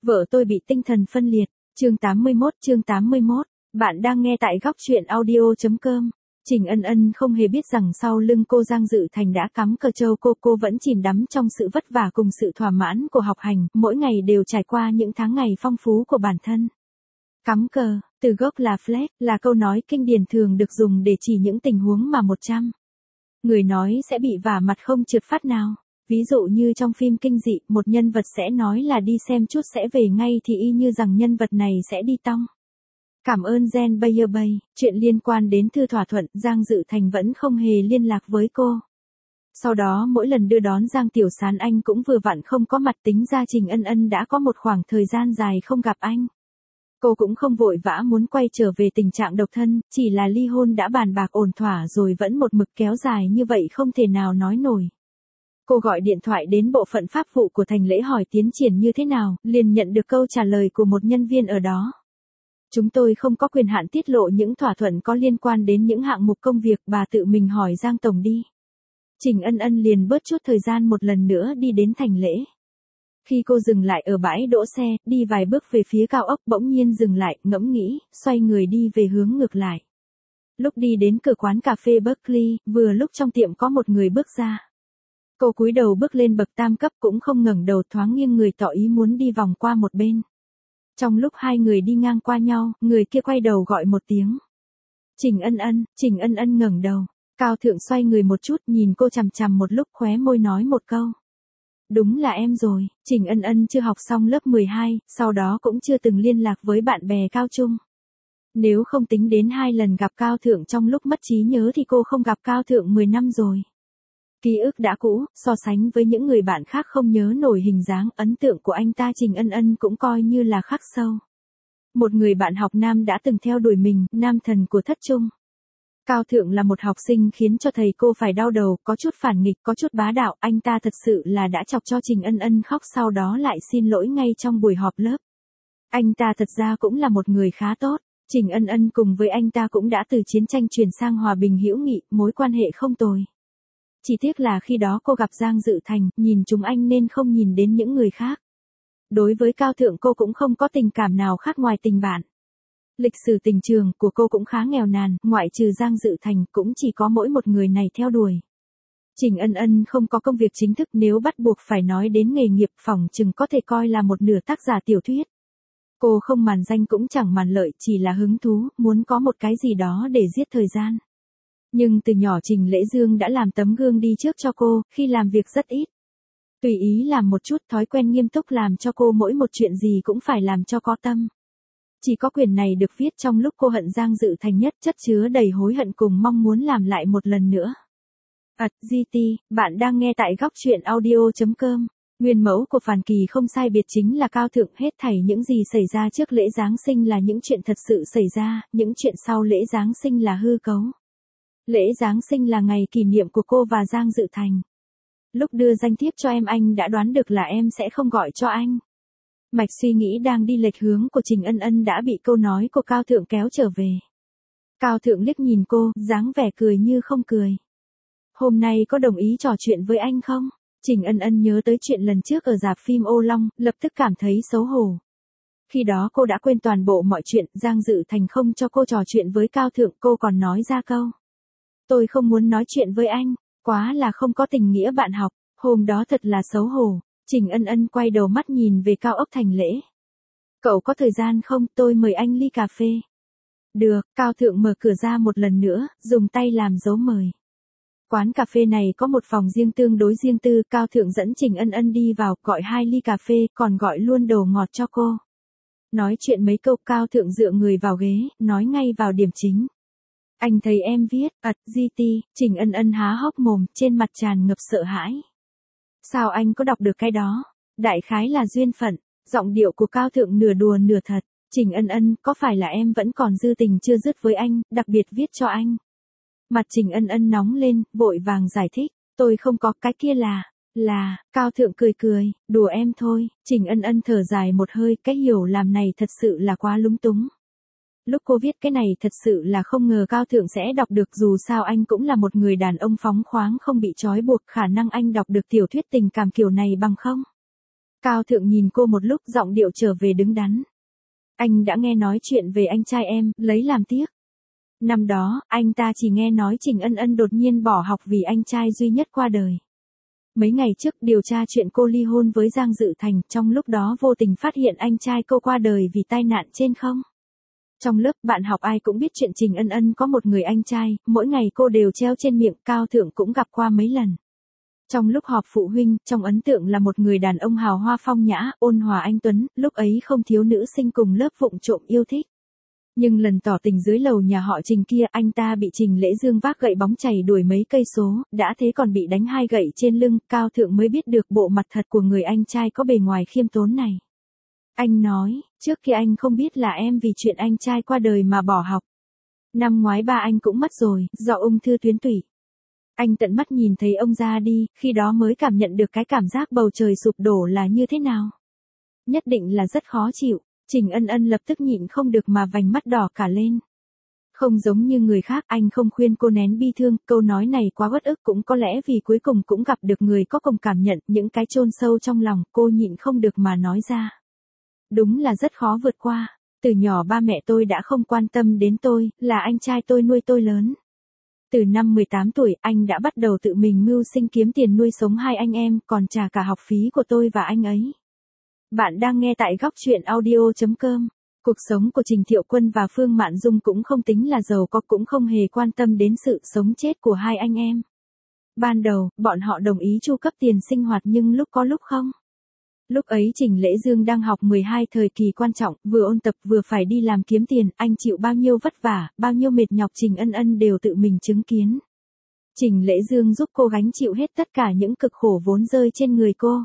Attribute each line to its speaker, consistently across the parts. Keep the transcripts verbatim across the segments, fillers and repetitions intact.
Speaker 1: Vợ tôi bị tinh thần phân liệt. Chương tám mươi mốt, chương tám mươi mốt. Bạn đang nghe tại góc truyện audio chấm com. Trình Ân Ân không hề biết rằng sau lưng cô Giang Dự Thành đã cắm cờ châu cô, cô vẫn chìm đắm trong sự vất vả cùng sự thỏa mãn của học hành, mỗi ngày đều trải qua những tháng ngày phong phú của bản thân. Cắm cờ, từ gốc là flag, là câu nói kinh điển thường được dùng để chỉ những tình huống mà một trăm người nói sẽ bị vả mặt không trượt phát nào. Ví dụ như trong phim kinh dị, một nhân vật sẽ nói là đi xem chút sẽ về ngay thì y như rằng nhân vật này sẽ đi tong. Cảm ơn Gen Bayer Bay, chuyện liên quan đến thư thỏa thuận, Giang Dự Thành vẫn không hề liên lạc với cô. Sau đó mỗi lần đưa đón Giang Tiểu Sán anh cũng vừa vặn không có mặt, tính ra Trình Ân Ân đã có một khoảng thời gian dài không gặp anh. Cô cũng không vội vã muốn quay trở về tình trạng độc thân, chỉ là ly hôn đã bàn bạc ổn thỏa rồi vẫn một mực kéo dài như vậy không thể nào nói nổi. Cô gọi điện thoại đến bộ phận pháp vụ của Thành Lễ hỏi tiến triển như thế nào, liền nhận được câu trả lời của một nhân viên ở đó. Chúng tôi không có quyền hạn tiết lộ những thỏa thuận có liên quan đến những hạng mục công việc, bà tự mình hỏi Giang Tổng đi. Trình Ân Ân liền bớt chút thời gian một lần nữa đi đến Thành Lễ. Khi cô dừng lại ở bãi đỗ xe, đi vài bước về phía cao ốc bỗng nhiên dừng lại, ngẫm nghĩ, xoay người đi về hướng ngược lại. Lúc đi đến cửa quán cà phê Berkeley, vừa lúc trong tiệm có một người bước ra. Cô cúi đầu bước lên bậc tam cấp cũng không ngẩng đầu, thoáng nghiêng người tỏ ý muốn đi vòng qua một bên. Trong lúc hai người đi ngang qua nhau, người kia quay đầu gọi một tiếng. Trình Ân Ân, Trình Ân Ân ngẩng đầu. Cao Thượng xoay người một chút, nhìn cô chằm chằm một lúc, khóe môi nói một câu. Đúng là em rồi. Trình Ân Ân chưa học xong lớp mười hai, sau đó cũng chưa từng liên lạc với bạn bè cao trung. Nếu không tính đến hai lần gặp Cao Thượng trong lúc mất trí nhớ thì cô không gặp Cao Thượng mười năm rồi. Ký ức đã cũ, so sánh với những người bạn khác không nhớ nổi hình dáng, ấn tượng của anh ta Trình Ân Ân cũng coi như là khắc sâu. Một người bạn học nam đã từng theo đuổi mình, nam thần của thất trung. Cao Thượng là một học sinh khiến cho thầy cô phải đau đầu, có chút phản nghịch, có chút bá đạo, anh ta thật sự là đã chọc cho Trình Ân Ân khóc, sau đó lại xin lỗi ngay trong buổi họp lớp. Anh ta thật ra cũng là một người khá tốt, Trình Ân Ân cùng với anh ta cũng đã từ chiến tranh chuyển sang hòa bình hữu nghị, mối quan hệ không tồi. Chỉ tiếc là khi đó cô gặp Giang Dự Thành, nhìn chúng anh nên không nhìn đến những người khác. Đối với Cao Thượng cô cũng không có tình cảm nào khác ngoài tình bạn. Lịch sử tình trường của cô cũng khá nghèo nàn, ngoại trừ Giang Dự Thành cũng chỉ có mỗi một người này theo đuổi. Trình Ân Ân không có công việc chính thức, nếu bắt buộc phải nói đến nghề nghiệp phỏng chừng có thể coi là một nửa tác giả tiểu thuyết. Cô không màn danh cũng chẳng màn lợi, chỉ là hứng thú, muốn có một cái gì đó để giết thời gian. Nhưng từ nhỏ Trình Lễ Dương đã làm tấm gương đi trước cho cô, khi làm việc rất ít. Tùy ý làm một chút, thói quen nghiêm túc làm cho cô mỗi một chuyện gì cũng phải làm cho có tâm. Chỉ có quyển này được viết trong lúc cô hận Giang Dự Thành nhất, chất chứa đầy hối hận cùng mong muốn làm lại một lần nữa. Ảt, giê tê, bạn đang nghe tại góc truyện audio chấm com. Nguyên mẫu của Phàn Kỳ không sai biệt chính là Cao Thượng, hết thảy những gì xảy ra trước lễ Giáng sinh là những chuyện thật sự xảy ra, những chuyện sau lễ Giáng sinh là hư cấu. Lễ Giáng sinh là ngày kỷ niệm của cô và Giang Dự Thành. Lúc đưa danh thiếp cho em, anh đã đoán được là em sẽ không gọi cho anh. Mạch suy nghĩ đang đi lệch hướng của Trình Ân Ân đã bị câu nói của Cao Thượng kéo trở về. Cao Thượng liếc nhìn cô, dáng vẻ cười như không cười. Hôm nay có đồng ý trò chuyện với anh không? Trình Ân Ân nhớ tới chuyện lần trước ở rạp phim Ô Long, lập tức cảm thấy xấu hổ. Khi đó cô đã quên toàn bộ mọi chuyện, Giang Dự Thành không cho cô trò chuyện với Cao Thượng, cô còn nói ra câu. Tôi không muốn nói chuyện với anh, quá là không có tình nghĩa bạn học, hôm đó thật là xấu hổ. Trình Ân Ân quay đầu mắt nhìn về cao ốc Thành Lễ. Cậu có thời gian không, tôi mời anh ly cà phê. Được, Cao Thượng mở cửa ra một lần nữa, dùng tay làm dấu mời. Quán cà phê này có một phòng riêng tương đối riêng tư, Cao Thượng dẫn Trình Ân Ân đi vào, gọi hai ly cà phê, còn gọi luôn đồ ngọt cho cô. Nói chuyện mấy câu, Cao Thượng dựa người vào ghế, nói ngay vào điểm chính. Anh thấy em viết, ật, giê tê, Trình Ân Ân há hốc mồm, trên mặt tràn ngập sợ hãi. Sao anh có đọc được cái đó? Đại khái là duyên phận, giọng điệu của Cao Thượng nửa đùa nửa thật. Trình Ân Ân, có phải là em vẫn còn dư tình chưa dứt với anh, đặc biệt viết cho anh? Mặt Trình Ân Ân nóng lên, vội vàng giải thích, tôi không có, cái kia là, là, Cao Thượng cười cười, đùa em thôi. Trình Ân Ân thở dài một hơi, cái hiểu làm này thật sự là quá lúng túng. Lúc cô viết cái này thật sự là không ngờ Cao Thượng sẽ đọc được, dù sao anh cũng là một người đàn ông phóng khoáng không bị trói buộc, khả năng anh đọc được tiểu thuyết tình cảm kiểu này bằng không? Cao Thượng nhìn cô một lúc, giọng điệu trở về đứng đắn. Anh đã nghe nói chuyện về anh trai em, lấy làm tiếc. Năm đó, anh ta chỉ nghe nói Trình Ân Ân đột nhiên bỏ học vì anh trai duy nhất qua đời. Mấy ngày trước điều tra chuyện cô ly hôn với Giang Dự Thành, trong lúc đó vô tình phát hiện anh trai cô qua đời vì tai nạn trên không. Trong lớp bạn học ai cũng biết chuyện Trình Ân Ân có một người anh trai, mỗi ngày cô đều treo trên miệng, Cao Thượng cũng gặp qua mấy lần. Trong lúc họp phụ huynh, trong ấn tượng là một người đàn ông hào hoa phong nhã, ôn hòa anh tuấn, lúc ấy không thiếu nữ sinh cùng lớp vụng trộm yêu thích. Nhưng lần tỏ tình dưới lầu nhà họ Trình kia, anh ta bị Trình Lễ Dương vác gậy bóng chày đuổi mấy cây số, đã thế còn bị đánh hai gậy trên lưng, Cao Thượng mới biết được bộ mặt thật của người anh trai có bề ngoài khiêm tốn này. Anh nói, trước kia anh không biết là em vì chuyện anh trai qua đời mà bỏ học. Năm ngoái ba anh cũng mất rồi, do ung thư tuyến tủy. Anh tận mắt nhìn thấy ông ra đi, khi đó mới cảm nhận được cái cảm giác bầu trời sụp đổ là như thế nào. Nhất định là rất khó chịu. Trình Ân Ân lập tức nhịn không được mà vành mắt đỏ cả lên. Không giống như người khác, anh không khuyên cô nén bi thương, câu nói này quá uất ức, cũng có lẽ vì cuối cùng cũng gặp được người có cùng cảm nhận, những cái chôn sâu trong lòng, cô nhịn không được mà nói ra. Đúng là rất khó vượt qua, từ nhỏ ba mẹ tôi đã không quan tâm đến tôi, là anh trai tôi nuôi tôi lớn. Từ năm mười tám tuổi, anh đã bắt đầu tự mình mưu sinh kiếm tiền nuôi sống hai anh em, còn trả cả học phí của tôi và anh ấy. Bạn đang nghe tại góc truyện audio chấm com. Cuộc sống của Trình Thiệu Quân và Phương Mạn Dung cũng không tính là giàu có, cũng không hề quan tâm đến sự sống chết của hai anh em. Ban đầu, bọn họ đồng ý chu cấp tiền sinh hoạt nhưng lúc có lúc không. Lúc ấy Trình Lễ Dương đang học mười hai, thời kỳ quan trọng, vừa ôn tập vừa phải đi làm kiếm tiền, anh chịu bao nhiêu vất vả, bao nhiêu mệt nhọc Trình Ân Ân đều tự mình chứng kiến. Trình Lễ Dương giúp cô gánh chịu hết tất cả những cực khổ vốn rơi trên người cô.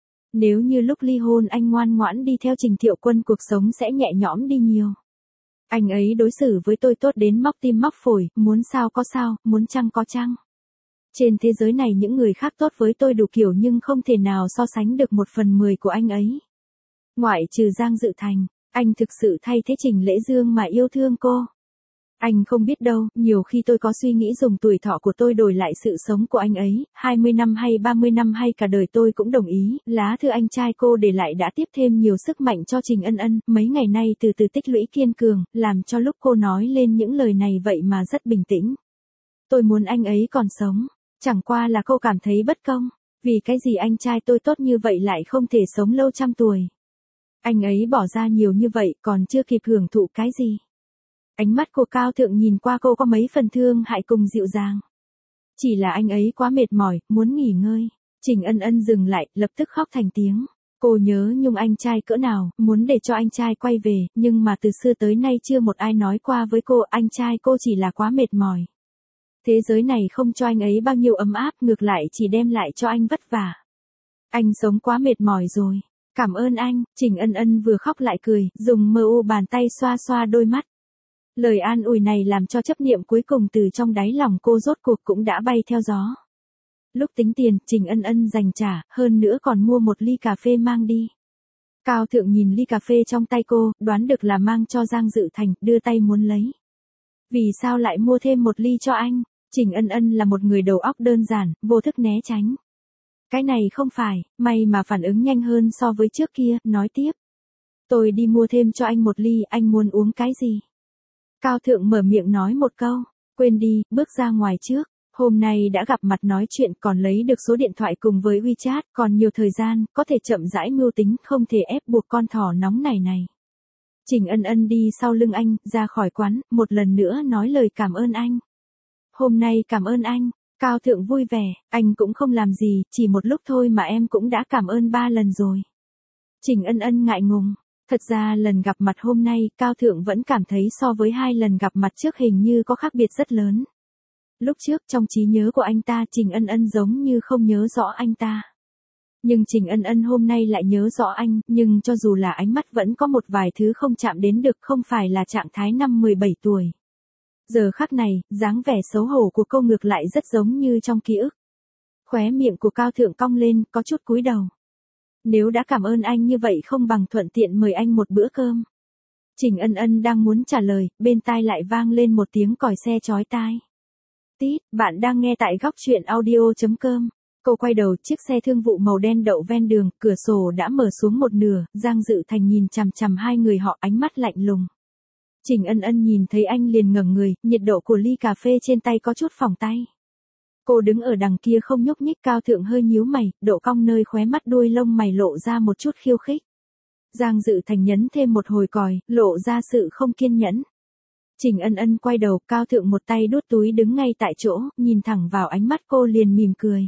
Speaker 1: Nếu như lúc ly hôn anh ngoan ngoãn đi theo Trình Thiệu Quân, cuộc sống sẽ nhẹ nhõm đi nhiều. Anh ấy đối xử với tôi tốt đến móc tim móc phổi, muốn sao có sao, muốn chăng có chăng. Trên thế giới này những người khác tốt với tôi đủ kiểu nhưng không thể nào so sánh được một phần mười của anh ấy. Ngoại trừ Giang Dự Thành, anh thực sự thay thế Trình Lễ Dương mà yêu thương cô. Anh không biết đâu, nhiều khi tôi có suy nghĩ dùng tuổi thọ của tôi đổi lại sự sống của anh ấy, hai mươi năm hay ba mươi năm hay cả đời tôi cũng đồng ý, lá thư anh trai cô để lại đã tiếp thêm nhiều sức mạnh cho Trình Ân Ân, mấy ngày nay từ từ tích lũy kiên cường, làm cho lúc cô nói lên những lời này vậy mà rất bình tĩnh. Tôi muốn anh ấy còn sống, chẳng qua là cô cảm thấy bất công, vì cái gì anh trai tôi tốt như vậy lại không thể sống lâu trăm tuổi. Anh ấy bỏ ra nhiều như vậy còn chưa kịp hưởng thụ cái gì. Ánh mắt của Cao Thượng nhìn qua cô có mấy phần thương hại cùng dịu dàng. Chỉ là anh ấy quá mệt mỏi, muốn nghỉ ngơi. Trình Ân Ân dừng lại, lập tức khóc thành tiếng. Cô nhớ nhung anh trai cỡ nào, muốn để cho anh trai quay về, nhưng mà từ xưa tới nay chưa một ai nói qua với cô, anh trai cô chỉ là quá mệt mỏi. Thế giới này không cho anh ấy bao nhiêu ấm áp, ngược lại chỉ đem lại cho anh vất vả. Anh sống quá mệt mỏi rồi. Cảm ơn anh, Trình Ân Ân vừa khóc lại cười, dùng mờ u bàn tay xoa xoa đôi mắt. Lời an ủi này làm cho chấp niệm cuối cùng từ trong đáy lòng cô rốt cuộc cũng đã bay theo gió. Lúc tính tiền, Trình Ân Ân dành trả, hơn nữa còn mua một ly cà phê mang đi. Cao Thượng nhìn ly cà phê trong tay cô, đoán được là mang cho Giang Dự Thành, đưa tay muốn lấy. Vì sao lại mua thêm một ly cho anh? Trình Ân Ân là một người đầu óc đơn giản, vô thức né tránh. Cái này không phải, may mà phản ứng nhanh hơn so với trước kia, nói tiếp. Tôi đi mua thêm cho anh một ly, anh muốn uống cái gì? Cao Thượng mở miệng nói một câu, quên đi, bước ra ngoài trước. Hôm nay đã gặp mặt nói chuyện, còn lấy được số điện thoại cùng với WeChat, còn nhiều thời gian, có thể chậm rãi mưu tính, không thể ép buộc con thỏ nóng này này. Trình Ân Ân đi sau lưng anh, ra khỏi quán, một lần nữa nói lời cảm ơn anh. Hôm nay cảm ơn anh. Cao Thượng vui vẻ, anh cũng không làm gì, chỉ một lúc thôi mà em cũng đã cảm ơn ba lần rồi. Trình Ân Ân ngại ngùng. Thật ra lần gặp mặt hôm nay, Cao Thượng vẫn cảm thấy so với hai lần gặp mặt trước hình như có khác biệt rất lớn. Lúc trước trong trí nhớ của anh ta, Trình Ân Ân giống như không nhớ rõ anh ta. Nhưng Trình Ân Ân hôm nay lại nhớ rõ anh, nhưng cho dù là ánh mắt vẫn có một vài thứ không chạm đến được, không phải là trạng thái năm mười bảy tuổi. Giờ khắc này, dáng vẻ xấu hổ của cô ngược lại rất giống như trong ký ức. Khóe miệng của Cao Thượng cong lên, có chút cúi đầu. Nếu đã cảm ơn anh như vậy không bằng thuận tiện mời anh một bữa cơm. Trình Ân Ân đang muốn trả lời, bên tai lại vang lên một tiếng còi xe chói tai. Tít, bạn đang nghe tại góc truyện audio chấm com. Cô quay đầu, chiếc xe thương vụ màu đen đậu ven đường, cửa sổ đã mở xuống một nửa, Giang Dự Thành nhìn chằm chằm hai người họ ánh mắt lạnh lùng. Trình Ân Ân nhìn thấy anh liền ngẩng người, nhiệt độ của ly cà phê trên tay có chút phỏng tay. Cô đứng ở đằng kia không nhúc nhích, Cao Thượng hơi nhíu mày, độ cong nơi khóe mắt đuôi lông mày lộ ra một chút khiêu khích. Giang Dự Thành nhấn thêm một hồi còi, lộ ra sự không kiên nhẫn. Trình Ân Ân quay đầu, Cao Thượng một tay đút túi đứng ngay tại chỗ, nhìn thẳng vào ánh mắt cô liền mỉm cười.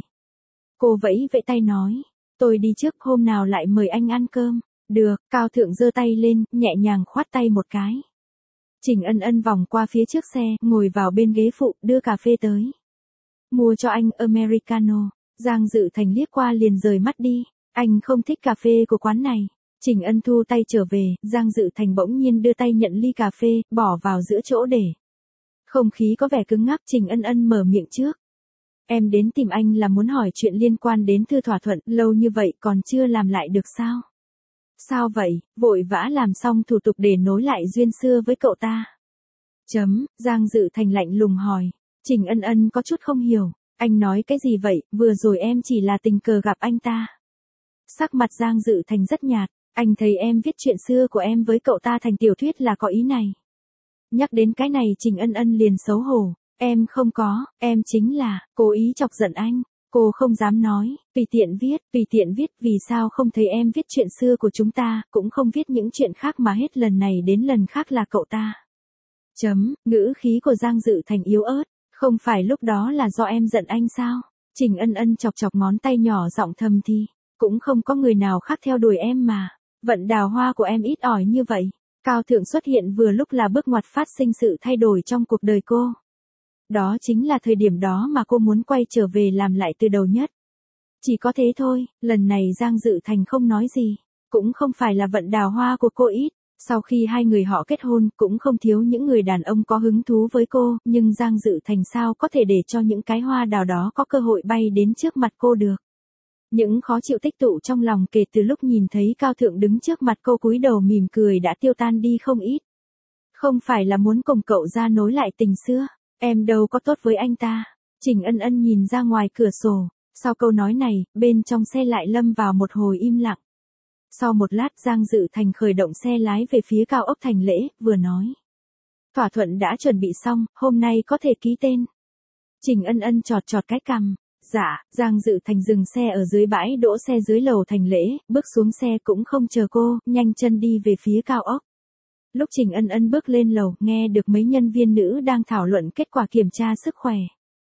Speaker 1: Cô vẫy vẫy tay nói, tôi đi trước, hôm nào lại mời anh ăn cơm. Được, Cao Thượng giơ tay lên, nhẹ nhàng khoát tay một cái. Trình Ân Ân vòng qua phía trước xe, ngồi vào bên ghế phụ, đưa cà phê tới. Mua cho anh Americano. Giang Dự Thành liếc qua liền rời mắt đi. Anh không thích cà phê của quán này. Trình Ân thu tay trở về, Giang Dự Thành bỗng nhiên đưa tay nhận ly cà phê, bỏ vào giữa chỗ để. Không khí có vẻ cứng ngắc, Trình Ân Ân mở miệng trước. Em đến tìm anh là muốn hỏi chuyện liên quan đến thư thỏa thuận, lâu như vậy còn chưa làm lại được sao? Sao vậy, vội vã làm xong thủ tục để nối lại duyên xưa với cậu ta? Chấm, Giang Dự Thành lạnh lùng hỏi. Trình Ân Ân có chút không hiểu, anh nói cái gì vậy, vừa rồi em chỉ là tình cờ gặp anh ta. Sắc mặt Giang Dự Thành rất nhạt, anh thấy em viết chuyện xưa của em với cậu ta thành tiểu thuyết là có ý này. Nhắc đến cái này Trình Ân Ân liền xấu hổ, em không có, em chính là, cố ý chọc giận anh. Cô không dám nói, tùy tiện viết, tùy tiện viết, vì sao không thấy em viết chuyện xưa của chúng ta, cũng không viết những chuyện khác mà hết lần này đến lần khác là cậu ta. Chấm, ngữ khí của Giang Dự Thành yếu ớt, không phải lúc đó là do em giận anh sao? Trình Ân Ân chọc chọc ngón tay nhỏ giọng thầm thì, cũng không có người nào khác theo đuổi em mà, vận đào hoa của em ít ỏi như vậy. Cao Thượng xuất hiện vừa lúc là bước ngoặt phát sinh sự thay đổi trong cuộc đời cô. Đó chính là thời điểm đó mà cô muốn quay trở về làm lại từ đầu nhất. Chỉ có thế thôi, lần này Giang Dự Thành không nói gì, cũng không phải là vận đào hoa của cô ít. Sau khi hai người họ kết hôn, cũng không thiếu những người đàn ông có hứng thú với cô, nhưng Giang Dự Thành sao có thể để cho những cái hoa đào đó có cơ hội bay đến trước mặt cô được. Những khó chịu tích tụ trong lòng kể từ lúc nhìn thấy Cao Thượng đứng trước mặt cô cúi đầu mỉm cười đã tiêu tan đi không ít. Không phải là muốn cùng cậu ra nối lại tình xưa, em đâu có tốt với anh ta. Trình Ân Ân nhìn ra ngoài cửa sổ, sau câu nói này, bên trong xe lại lâm vào một hồi im lặng. Sau một lát Giang Dự Thành khởi động xe lái về phía cao ốc Thành Lễ, vừa nói. Thỏa thuận đã chuẩn bị xong, hôm nay có thể ký tên. Trình Ân Ân chọt chọt cái cằm. Dạ, Giang Dự Thành dừng xe ở dưới bãi đỗ xe dưới lầu Thành Lễ, bước xuống xe cũng không chờ cô, nhanh chân đi về phía cao ốc. Lúc Trình Ân Ân bước lên lầu, nghe được mấy nhân viên nữ đang thảo luận kết quả kiểm tra sức khỏe.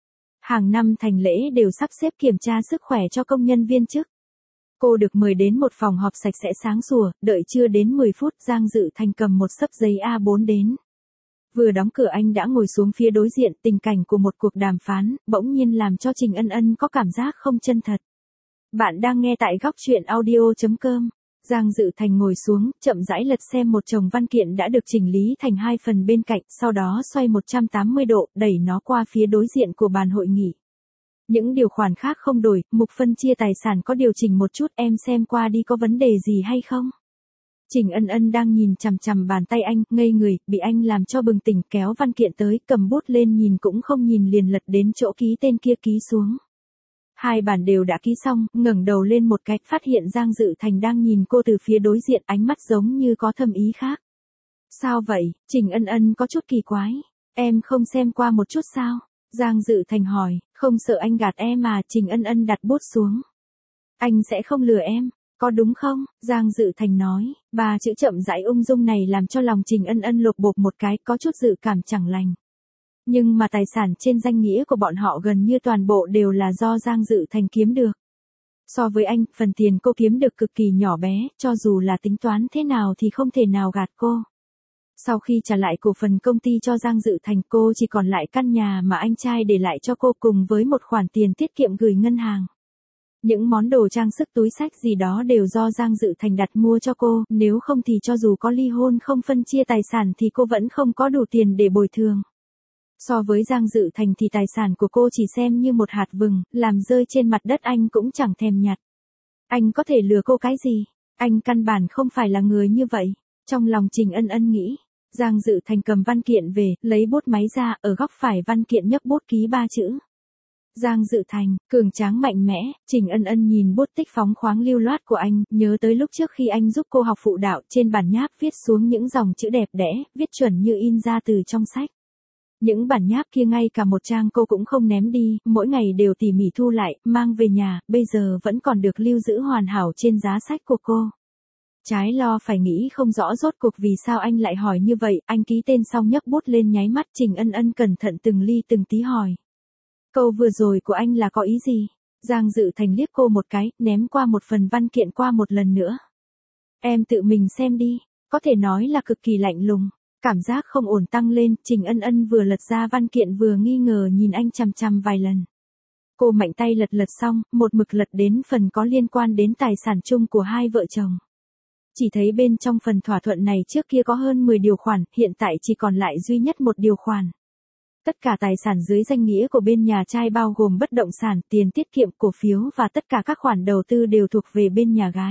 Speaker 1: Hàng năm Thành Lễ đều sắp xếp kiểm tra sức khỏe cho công nhân viên chức. Cô được mời đến một phòng họp sạch sẽ sáng sủa, đợi chưa đến mười phút Giang Dự Thành cầm một xấp giấy A bốn đến. Vừa đóng cửa anh đã ngồi xuống phía đối diện, tình cảnh của một cuộc đàm phán, bỗng nhiên làm cho Trình Ân Ân có cảm giác không chân thật. Bạn đang nghe tại góc truyện audio chấm com. Giang Dự Thành ngồi xuống, chậm rãi lật xem một chồng văn kiện đã được chỉnh lý thành hai phần bên cạnh, sau đó xoay một trăm tám mươi độ, đẩy nó qua phía đối diện của bàn hội nghị. Những điều khoản khác không đổi, mục phân chia tài sản có điều chỉnh một chút, em xem qua đi có vấn đề gì hay không? Trình Ân Ân đang nhìn chằm chằm bàn tay anh, ngây người, bị anh làm cho bừng tỉnh, kéo văn kiện tới, cầm bút lên nhìn cũng không nhìn liền lật đến chỗ ký tên kia ký xuống. Hai bản đều đã ký xong, ngẩng đầu lên một cái, phát hiện Giang Dự Thành đang nhìn cô từ phía đối diện, ánh mắt giống như có thâm ý khác. Sao vậy? Trình Ân Ân có chút kỳ quái. Em không xem qua một chút sao? Giang Dự Thành hỏi, không sợ anh gạt em mà. Trình Ân Ân đặt bút xuống. Anh sẽ không lừa em, có đúng không? Giang Dự Thành nói, ba chữ chậm rãi ung dung này làm cho lòng Trình Ân Ân lột bột một cái, có chút dự cảm chẳng lành. Nhưng mà tài sản trên danh nghĩa của bọn họ gần như toàn bộ đều là do Giang Dự Thành kiếm được. So với anh, phần tiền cô kiếm được cực kỳ nhỏ bé, cho dù là tính toán thế nào thì không thể nào gạt cô. Sau khi trả lại cổ phần công ty cho Giang Dự Thành, cô chỉ còn lại căn nhà mà anh trai để lại cho cô cùng với một khoản tiền tiết kiệm gửi ngân hàng. Những món đồ trang sức túi xách gì đó đều do Giang Dự Thành đặt mua cho cô, nếu không thì cho dù có ly hôn không phân chia tài sản thì cô vẫn không có đủ tiền để bồi thường. So với Giang Dự Thành thì tài sản của cô chỉ xem như một hạt vừng, làm rơi trên mặt đất anh cũng chẳng thèm nhặt. Anh có thể lừa cô cái gì? Anh căn bản không phải là người như vậy. Trong lòng Trình Ân Ân nghĩ, Giang Dự Thành cầm văn kiện về, lấy bút máy ra, ở góc phải văn kiện nhấp bút ký ba chữ. Giang Dự Thành, cường tráng mạnh mẽ. Trình Ân Ân nhìn bút tích phóng khoáng lưu loát của anh, nhớ tới lúc trước khi anh giúp cô học phụ đạo, trên bản nháp viết xuống những dòng chữ đẹp đẽ, viết chuẩn như in ra từ trong sách. Những bản nháp kia ngay cả một trang cô cũng không ném đi, mỗi ngày đều tỉ mỉ thu lại, mang về nhà, bây giờ vẫn còn được lưu giữ hoàn hảo trên giá sách của cô. Trái lo phải nghĩ không rõ rốt cuộc vì sao anh lại hỏi như vậy, anh ký tên xong nhấc bút lên nháy mắt. Trình Ân Ân cẩn thận từng ly từng tí hỏi. Câu vừa rồi của anh là có ý gì? Giang Dự Thành liếc cô một cái, ném qua một phần văn kiện qua một lần nữa. Em tự mình xem đi, có thể nói là cực kỳ lạnh lùng. Cảm giác không ổn tăng lên, Trình Ân Ân vừa lật ra văn kiện vừa nghi ngờ nhìn anh chằm chằm vài lần. Cô mạnh tay lật lật xong, một mực lật đến phần có liên quan đến tài sản chung của hai vợ chồng. Chỉ thấy bên trong phần thỏa thuận này trước kia có hơn mười điều khoản, hiện tại chỉ còn lại duy nhất một điều khoản. Tất cả tài sản dưới danh nghĩa của bên nhà trai bao gồm bất động sản, tiền tiết kiệm, cổ phiếu và tất cả các khoản đầu tư đều thuộc về bên nhà gái.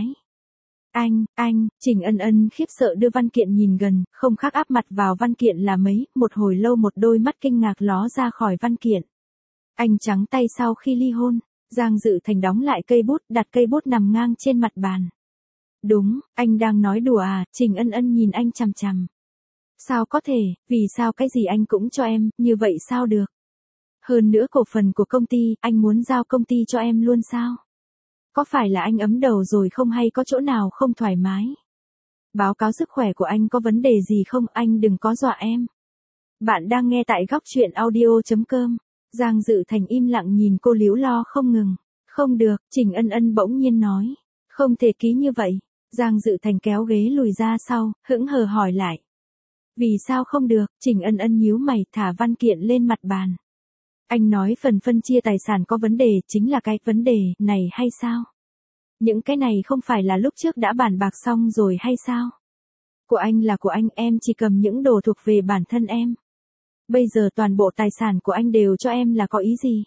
Speaker 1: Anh, anh, Trình Ân Ân khiếp sợ đưa văn kiện nhìn gần, không khác áp mặt vào văn kiện là mấy, một hồi lâu một đôi mắt kinh ngạc ló ra khỏi văn kiện. Anh trắng tay sau khi ly hôn, Giang Dự Thành đóng lại cây bút, đặt cây bút nằm ngang trên mặt bàn. Đúng, anh đang nói đùa à? Trình Ân Ân nhìn anh chằm chằm. Sao có thể, vì sao cái gì anh cũng cho em, như vậy sao được? Hơn nữa cổ phần của công ty, anh muốn giao công ty cho em luôn sao? Có phải là anh ấm đầu rồi không hay có chỗ nào không thoải mái? Báo cáo sức khỏe của anh có vấn đề gì không? Anh đừng có dọa em. Bạn đang nghe tại góc truyện audio chấm com. Giang Dự Thành im lặng nhìn cô líu lo không ngừng. Không được, Trình Ân Ân bỗng nhiên nói. Không thể ký như vậy. Giang Dự Thành kéo ghế lùi ra sau, hững hờ hỏi lại. Vì sao không được? Trình Ân Ân nhíu mày, thả văn kiện lên mặt bàn. Anh nói phần phân chia tài sản có vấn đề, chính là cái vấn đề này hay sao? Những cái này không phải là lúc trước đã bàn bạc xong rồi hay sao? Của anh là của anh, em chỉ cầm những đồ thuộc về bản thân em. Bây giờ toàn bộ tài sản của anh đều cho em là có ý gì?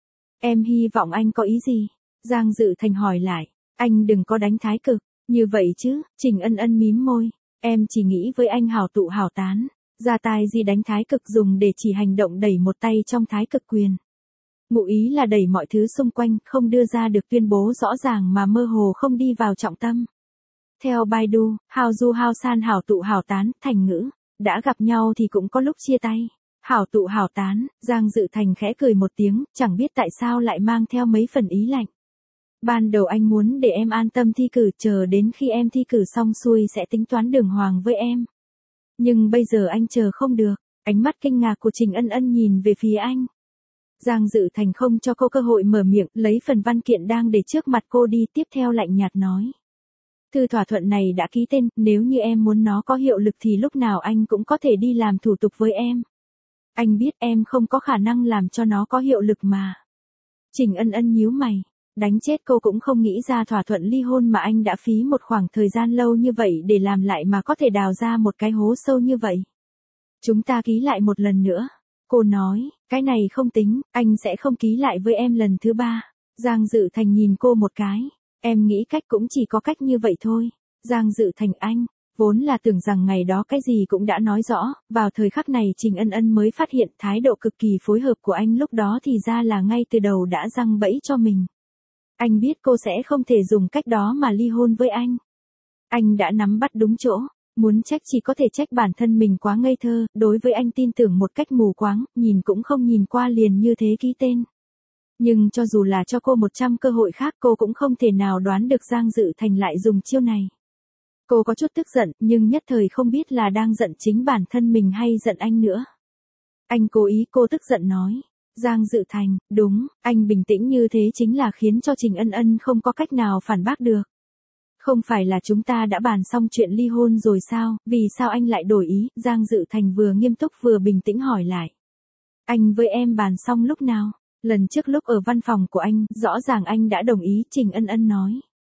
Speaker 1: Em hy vọng anh có ý gì? Giang Dự Thành hỏi lại. Anh đừng có đánh thái cực, như vậy chứ. Trình Ân Ân mím môi. Em chỉ nghĩ với anh hảo tụ hảo tán. Ra tài gì đánh thái cực dùng để chỉ hành động đẩy một tay trong thái cực quyền. Ngụ ý là đẩy mọi thứ xung quanh, không đưa ra được tuyên bố rõ ràng mà mơ hồ không đi vào trọng tâm. Theo Baidu, hào du hào san hảo tụ hảo tán, thành ngữ, đã gặp nhau thì cũng có lúc chia tay. Hảo tụ hảo tán, Giang Dự Thành khẽ cười một tiếng, chẳng biết tại sao lại mang theo mấy phần ý lạnh. Ban đầu anh muốn để em an tâm thi cử, chờ đến khi em thi cử xong xuôi sẽ tính toán đường hoàng với em. Nhưng bây giờ anh chờ không được. Ánh mắt kinh ngạc của Trình Ân Ân nhìn về phía anh. Giang Dự Thành không cho cô cơ hội mở miệng, lấy phần văn kiện đang để trước mặt cô đi, tiếp theo lạnh nhạt nói. Thư thỏa thuận này đã ký tên, nếu như em muốn nó có hiệu lực thì lúc nào anh cũng có thể đi làm thủ tục với em. Anh biết em không có khả năng làm cho nó có hiệu lực mà. Trình Ân Ân nhíu mày. Đánh chết cô cũng không nghĩ ra thỏa thuận ly hôn mà anh đã phí một khoảng thời gian lâu như vậy để làm lại mà có thể đào ra một cái hố sâu như vậy. Chúng ta ký lại một lần nữa. Cô nói, cái này không tính, anh sẽ không ký lại với em lần thứ ba. Giang Dự Thành nhìn cô một cái. Em nghĩ cách cũng chỉ có cách như vậy thôi. Giang Dự Thành anh, vốn là tưởng rằng ngày đó cái gì cũng đã nói rõ, vào thời khắc này Trình Ân Ân mới phát hiện thái độ cực kỳ phối hợp của anh lúc đó thì ra là ngay từ đầu đã giăng bẫy cho mình. Anh biết cô sẽ không thể dùng cách đó mà ly hôn với anh. Anh đã nắm bắt đúng chỗ, muốn trách chỉ có thể trách bản thân mình quá ngây thơ, đối với anh tin tưởng một cách mù quáng, nhìn cũng không nhìn qua liền như thế ký tên. Nhưng cho dù là cho cô một trăm cơ hội khác cô cũng không thể nào đoán được Giang Dự Thành lại dùng chiêu này. Cô có chút tức giận, nhưng nhất thời không biết là đang giận chính bản thân mình hay giận anh nữa. Anh cố ý, cô tức giận nói. Giang Dự Thành, đúng, anh bình tĩnh như thế chính là khiến cho Trình Ân Ân không có cách nào phản bác được. Không phải là chúng ta đã bàn xong chuyện ly hôn rồi sao, vì sao anh lại đổi ý? Giang Dự Thành vừa nghiêm túc vừa bình tĩnh hỏi lại. Anh với em bàn xong lúc nào? Lần trước lúc ở văn phòng của anh, rõ ràng anh đã đồng ý, Trình Ân Ân nói.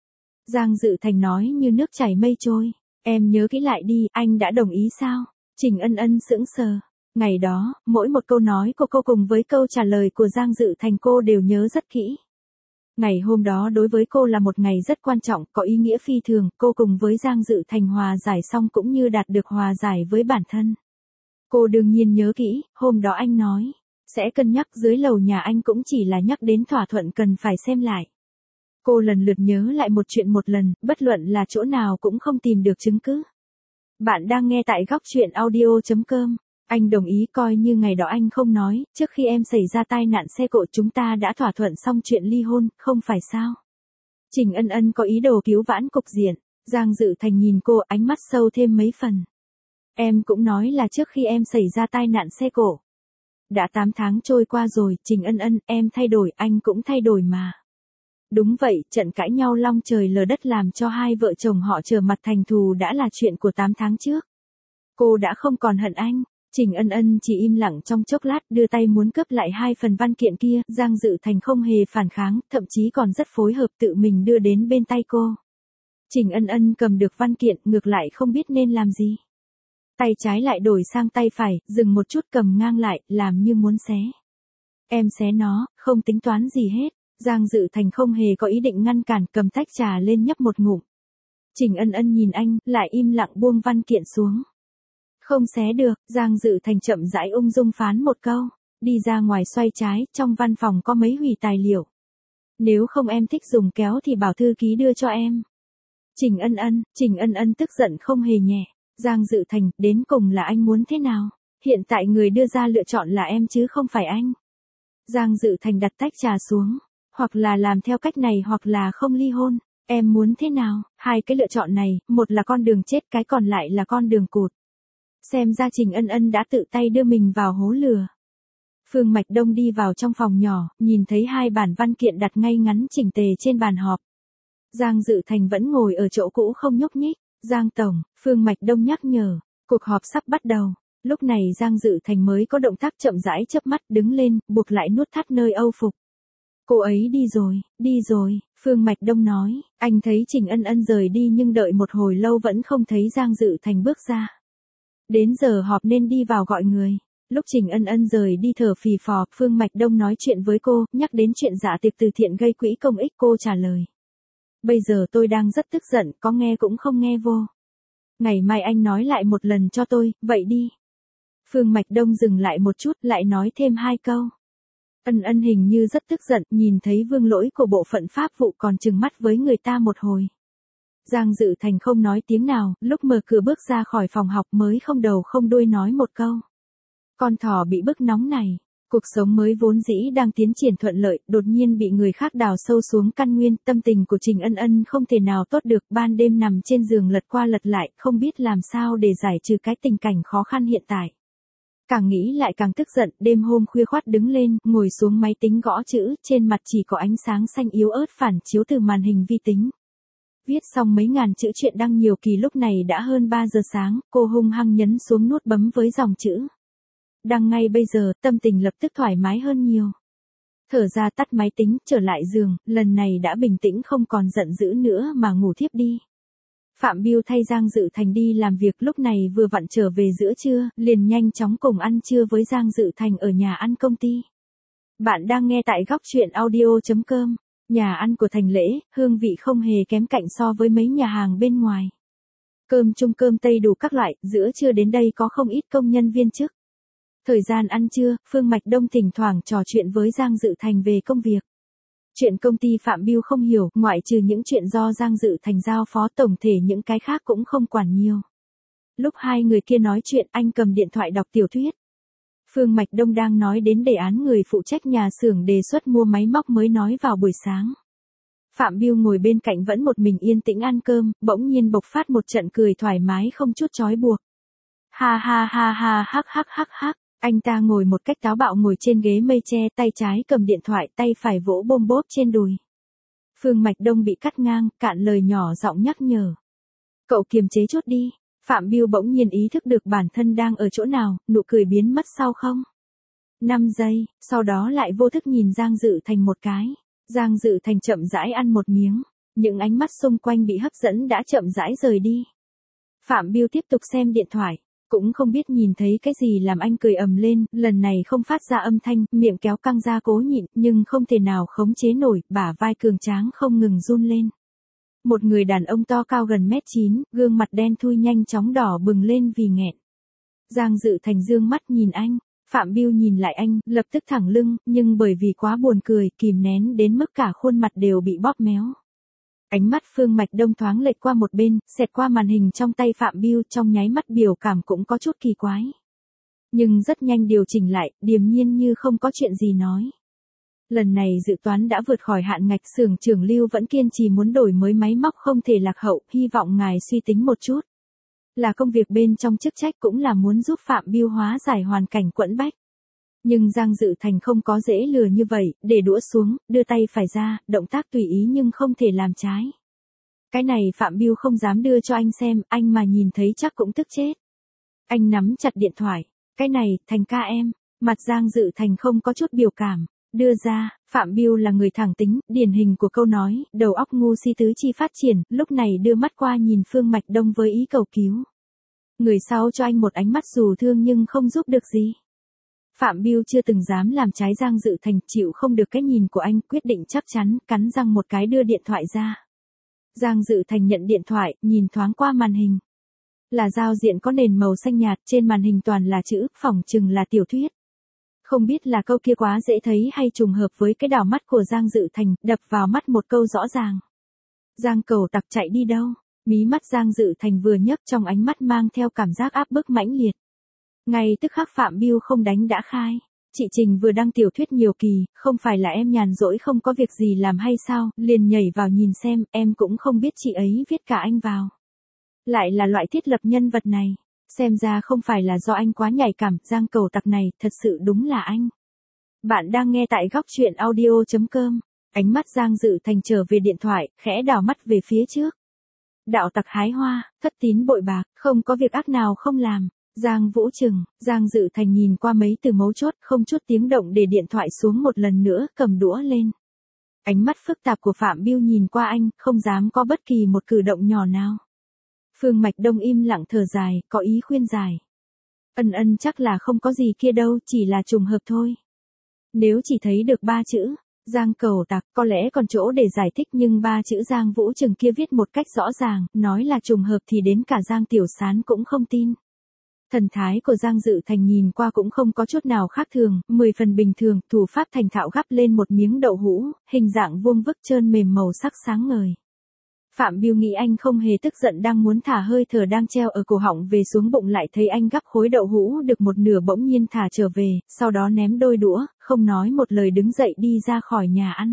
Speaker 1: Giang Dự Thành nói như nước chảy mây trôi. Em nhớ kỹ lại đi, anh đã đồng ý sao? Trình Ân Ân sững sờ. Ngày đó, mỗi một câu nói của cô cùng với câu trả lời của Giang Dự Thành cô đều nhớ rất kỹ. Ngày hôm đó đối với cô là một ngày rất quan trọng, có ý nghĩa phi thường, cô cùng với Giang Dự Thành hòa giải xong cũng như đạt được hòa giải với bản thân. Cô đương nhiên nhớ kỹ, hôm đó anh nói, Sẽ cân nhắc dưới lầu nhà anh cũng chỉ là nhắc đến thỏa thuận cần phải xem lại. Cô lần lượt nhớ lại một chuyện một lần, bất luận là chỗ nào cũng không tìm được chứng cứ. Bạn đang nghe tại góc chuyện audio chấm com. Anh đồng ý coi như ngày đó anh không nói, trước khi em xảy ra tai nạn xe cộ chúng ta đã thỏa thuận xong chuyện ly hôn, không phải sao? Trình Ân Ân có ý đồ cứu vãn cục diện. Giang Dự Thành nhìn cô, ánh mắt sâu thêm mấy phần. Em cũng nói là trước khi em xảy ra tai nạn xe cộ. Đã tám tháng trôi qua rồi, Trình Ân Ân, em thay đổi, anh cũng thay đổi mà. Đúng vậy, trận cãi nhau long trời lở đất làm cho hai vợ chồng họ trở mặt thành thù đã là chuyện của tám tháng trước. Cô đã không còn hận anh. Trình Ân Ân chỉ im lặng trong chốc lát, đưa tay muốn cướp lại hai phần văn kiện kia, Giang Dự Thành không hề phản kháng, thậm chí còn rất phối hợp tự mình đưa đến bên tay cô. Trình Ân Ân cầm được văn kiện, ngược lại không biết nên làm gì. Tay trái lại đổi sang tay phải, dừng một chút cầm ngang lại, làm như muốn xé. Em xé nó, không tính toán gì hết. Giang Dự Thành không hề có ý định ngăn cản, cầm tách trà lên nhấp một ngụm. Trình Ân Ân nhìn anh, lại im lặng buông văn kiện xuống. Không xé được, Giang Dự Thành chậm rãi ung dung phán một câu. Đi ra ngoài xoay trái, trong văn phòng có mấy hủy tài liệu. Nếu không em thích dùng kéo thì bảo thư ký đưa cho em. Trình Ân Ân, Trình Ân Ân tức giận không hề nhẹ. Giang Dự Thành, đến cùng là anh muốn thế nào? Hiện tại người đưa ra lựa chọn là em chứ không phải anh. Giang Dự Thành đặt tách trà xuống. Hoặc là làm theo cách này hoặc là không ly hôn. Em muốn thế nào? Hai cái lựa chọn này, một là con đường chết, cái còn lại là con đường cụt. Xem ra Trình Ân Ân đã tự tay đưa mình vào hố lửa. Phương Mạch Đông đi vào trong phòng nhỏ, nhìn thấy hai bản văn kiện đặt ngay ngắn chỉnh tề trên bàn họp. Giang Dự Thành vẫn ngồi ở chỗ cũ không nhúc nhích. Giang Tổng, Phương Mạch Đông nhắc nhở, cuộc họp sắp bắt đầu. Lúc này Giang Dự Thành mới có động tác chậm rãi chớp mắt đứng lên, buộc lại nút thắt nơi âu phục. Cô ấy đi rồi, đi rồi, Phương Mạch Đông nói, anh thấy Trình Ân Ân rời đi nhưng đợi một hồi lâu vẫn không thấy Giang Dự Thành bước ra. Đến giờ họp nên đi vào gọi người. Lúc Trình Ân Ân rời đi thở phì phò, Phương Mạch Đông nói chuyện với cô, nhắc đến chuyện dạ tiệc từ thiện gây quỹ công ích, cô trả lời. Bây giờ tôi đang rất tức giận, có nghe cũng không nghe vô. Ngày mai anh nói lại một lần cho tôi, vậy đi. Phương Mạch Đông dừng lại một chút, lại nói thêm hai câu. Ân Ân hình như rất tức giận, nhìn thấy vương lỗi của bộ phận pháp vụ còn trừng mắt với người ta một hồi. Giang Dự Thành không nói tiếng nào, lúc mở cửa bước ra khỏi phòng học mới không đầu không đuôi nói một câu. Con thỏ bị bức nóng này. Cuộc sống mới vốn dĩ đang tiến triển thuận lợi, đột nhiên bị người khác đào sâu xuống căn nguyên, tâm tình của Trình Ân Ân không thể nào tốt được, ban đêm nằm trên giường lật qua lật lại, không biết làm sao để giải trừ cái tình cảnh khó khăn hiện tại. Càng nghĩ lại càng tức giận, đêm hôm khuya khoắt đứng lên, ngồi xuống máy tính gõ chữ, trên mặt chỉ có ánh sáng xanh yếu ớt phản chiếu từ màn hình vi tính. Viết xong mấy ngàn chữ chuyện đăng nhiều kỳ lúc này đã hơn ba giờ sáng, cô hung hăng nhấn xuống nút bấm với dòng chữ. Đăng ngay bây giờ, tâm tình lập tức thoải mái hơn nhiều. Thở ra tắt máy tính, trở lại giường, lần này đã bình tĩnh không còn giận dữ nữa mà ngủ thiếp đi. Phạm Biêu thay Giang Dự Thành đi làm việc lúc này vừa vặn trở về giữa trưa, liền nhanh chóng cùng ăn trưa với Giang Dự Thành ở nhà ăn công ty. Bạn đang nghe tại góc chuyện audio chấm com, nhà ăn của Thành Lễ, hương vị không hề kém cạnh so với mấy nhà hàng bên ngoài. Cơm Trung cơm Tây đủ các loại, giữa trưa đến đây có không ít công nhân viên chức. Thời gian ăn trưa, Phương Mạch Đông thỉnh thoảng trò chuyện với Giang Dự Thành về công việc. Chuyện công ty Phạm Biêu không hiểu, ngoại trừ những chuyện do Giang Dự Thành giao phó, tổng thể những cái khác cũng không quản nhiều. Lúc hai người kia nói chuyện, anh cầm điện thoại đọc tiểu thuyết. Phương Mạch Đông đang nói đến đề án người phụ trách nhà xưởng đề xuất mua máy móc mới nói vào buổi sáng. Phạm Biêu ngồi bên cạnh vẫn một mình yên tĩnh ăn cơm, bỗng nhiên bộc phát một trận cười thoải mái không chút trói buộc. Ha ha ha ha hắc hắc hắc hắc. Anh ta ngồi một cách táo bạo ngồi trên ghế mây tre, tay trái cầm điện thoại, tay phải vỗ bôm bốp trên đùi. Phương Mạch Đông bị cắt ngang, cạn lời nhỏ giọng nhắc nhở. Cậu kiềm chế chút đi. Phạm Biêu bỗng nhiên ý thức được bản thân đang ở chỗ nào, nụ cười biến mất sau không? năm giây, sau đó lại vô thức nhìn Giang Dự Thành một cái. Giang Dự Thành chậm rãi ăn một miếng. Những ánh mắt xung quanh bị hấp dẫn đã chậm rãi rời đi. Phạm Biêu tiếp tục xem điện thoại. Cũng không biết nhìn thấy cái gì làm anh cười ầm lên, lần này không phát ra âm thanh, miệng kéo căng ra cố nhịn, nhưng không thể nào khống chế nổi, bả vai cường tráng không ngừng run lên. Một người đàn ông to cao gần mét chín, gương mặt đen thui nhanh chóng đỏ bừng lên vì nghẹn. Giang Dự Thành dương mắt nhìn anh, Phạm Biêu nhìn lại anh, lập tức thẳng lưng, nhưng bởi vì quá buồn cười, kìm nén đến mức cả khuôn mặt đều bị bóp méo. Ánh mắt Phương Mạch Đông thoáng lệch qua một bên, xẹt qua màn hình trong tay Phạm Biêu, trong nháy mắt biểu cảm cũng có chút kỳ quái. Nhưng rất nhanh điều chỉnh lại, điềm nhiên như không có chuyện gì nói. Lần này dự toán đã vượt khỏi hạn ngạch, xưởng trưởng Lưu vẫn kiên trì muốn đổi mới máy móc không thể lạc hậu, hy vọng ngài suy tính một chút. Là công việc bên trong chức trách cũng là muốn giúp Phạm Biêu hóa giải hoàn cảnh quẫn bách. Nhưng Giang Dự Thành không có dễ lừa như vậy, để đũa xuống, đưa tay phải ra, động tác tùy ý nhưng không thể làm trái. Cái này Phạm Biêu không dám đưa cho anh xem, anh mà nhìn thấy chắc cũng tức chết. Anh nắm chặt điện thoại, cái này, Thành ca em, mặt Giang Dự Thành không có chút biểu cảm. Đưa ra, Phạm Biêu là người thẳng tính, điển hình của câu nói, đầu óc ngu si tứ chi phát triển, lúc này đưa mắt qua nhìn Phương Mạch Đông với ý cầu cứu. Người sau cho anh một ánh mắt dù thương nhưng không giúp được gì. Phạm Biêu chưa từng dám làm trái Giang Dự Thành, chịu không được cái nhìn của anh, quyết định chắc chắn, cắn răng một cái đưa điện thoại ra. Giang Dự Thành nhận điện thoại, nhìn thoáng qua màn hình. Là giao diện có nền màu xanh nhạt, trên màn hình toàn là chữ, phỏng chừng là tiểu thuyết. Không biết là câu kia quá dễ thấy hay trùng hợp với cái đảo mắt của Giang Dự Thành, đập vào mắt một câu rõ ràng. Giang Cầu Tặc chạy đi đâu? Mí mắt Giang Dự Thành vừa nhấc, trong ánh mắt mang theo cảm giác áp bức mãnh liệt. Ngay tức khắc Phạm Biêu không đánh đã khai. Chị Trình vừa đăng tiểu thuyết nhiều kỳ, không phải là em nhàn rỗi không có việc gì làm hay sao, liền nhảy vào nhìn xem, em cũng không biết chị ấy viết cả anh vào. Lại là loại thiết lập nhân vật này. Xem ra không phải là do anh quá nhạy cảm, Giang Cầu Tặc này, thật sự đúng là anh. Bạn đang nghe tại góc truyện audio chấm com. Ánh mắt Giang Dự Thành trở về điện thoại, khẽ đảo mắt về phía trước. Đạo tặc hái hoa, thất tín bội bạc, không có việc ác nào không làm. Giang Vũ Trừng, Giang Dự Thành nhìn qua mấy từ mấu chốt, không chút tiếng động để điện thoại xuống một lần nữa, cầm đũa lên. Ánh mắt phức tạp của Phạm Biêu nhìn qua anh, không dám có bất kỳ một cử động nhỏ nào. Phương Mạch Đông im lặng thở dài, có ý khuyên giải. Ân ân chắc là không có gì kia đâu, chỉ là trùng hợp thôi. Nếu chỉ thấy được ba chữ, Giang Cầu Tặc, có lẽ còn chỗ để giải thích, nhưng ba chữ Giang Vũ Trừng kia viết một cách rõ ràng, nói là trùng hợp thì đến cả Giang Tiểu Sán cũng không tin. Thần thái của Giang Dự Thành nhìn qua cũng không có chút nào khác thường, mười phần bình thường, thủ pháp thành thạo gắp lên một miếng đậu hũ, hình dạng vuông vức trơn mềm màu sắc sáng ngời. Phạm Biêu nghĩ anh không hề tức giận, đang muốn thả hơi thở đang treo ở cổ họng về xuống bụng, lại thấy anh gắp khối đậu hũ được một nửa bỗng nhiên thả trở về, sau đó ném đôi đũa, không nói một lời đứng dậy đi ra khỏi nhà ăn.